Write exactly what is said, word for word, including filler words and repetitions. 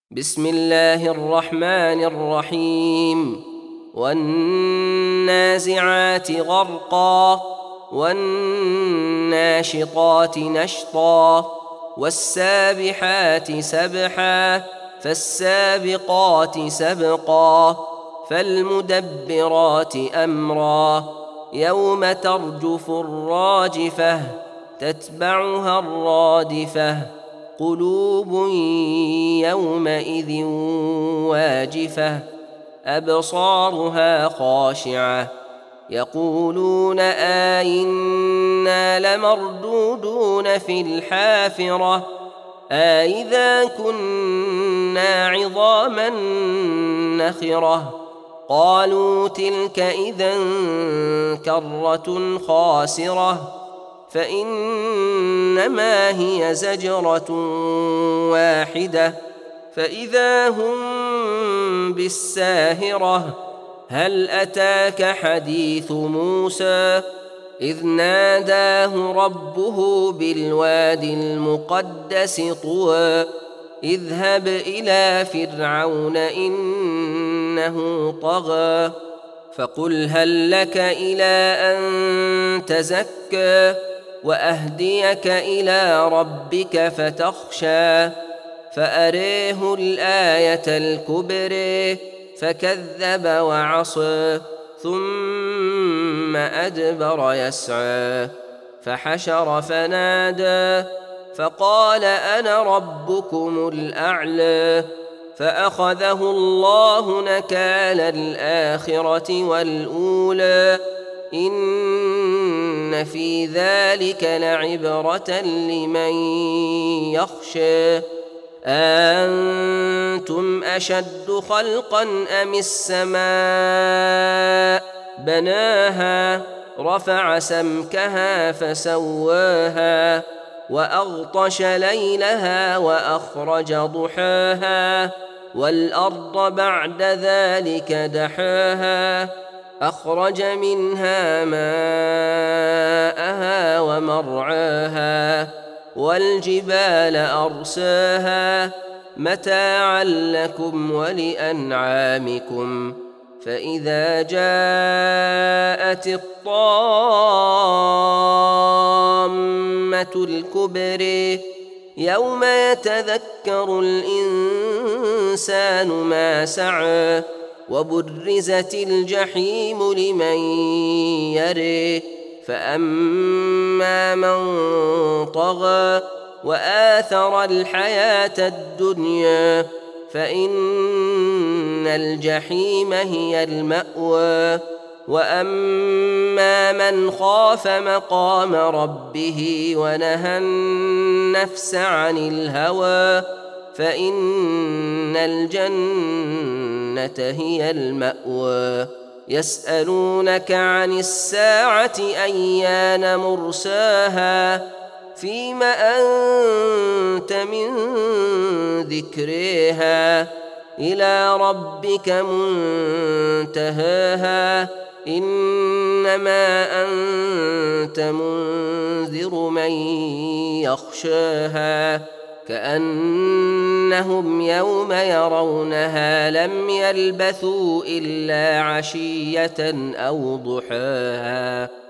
بسم الله الرحمن الرحيم والنازعات غرقا والناشطات نشطا والسابحات سبحا فالسابقات سبقا فالمدبرات أمرا يوم ترجف الراجفة تتبعها الرادفة قلوب يومئذ واجفة أبصارها خاشعة يقولون أئنا لمردودون في الحافرة أئذا كنا عظاما نخرة قالوا تلك إذا كرة خاسرة فإنما هي زجرة واحدة فإذا هم بالساهرة هل أتاك حديث موسى إذ ناداه ربه بالوادي المقدس طوى اذهب إلى فرعون إنه طغى فقل هل لك إلى أن تزكى وأهديك إلى ربك فتخشى فأريه الآية الكبرى فكذب وعصى ثم أدبر يسعى فحشر فنادى فقال أنا ربكم الأعلى فأخذه الله نكال الآخرة والأولى إن في ذلك لعبرة لمن يخشى أنتم أشد خلقا أم السماء بناها رفع سمكها فسواها وأغطش ليلها وأخرج ضحاها والأرض بعد ذلك دحاها أخرج منها ماءها ومرعاها والجبال أرساها متاعا لكم ولأنعامكم فإذا جاءت الطامة الكبرى يوم يتذكر الإنسان ما سعى وبرزت الجحيم لمن يرى فأما من طغى وآثر الحياة الدنيا فإن الجحيم هي المأوى وأما من خاف مقام ربه ونهى النفس عن الهوى فإن الجنة هي المأوى يسألونك عن الساعة أيان مرساها فيم أنت من ذكرها إلى ربك منتهاها إنما أنت منذر من يخشاها كأنهم يوم يرونها لم يلبثوا إلا عشية أو ضحاها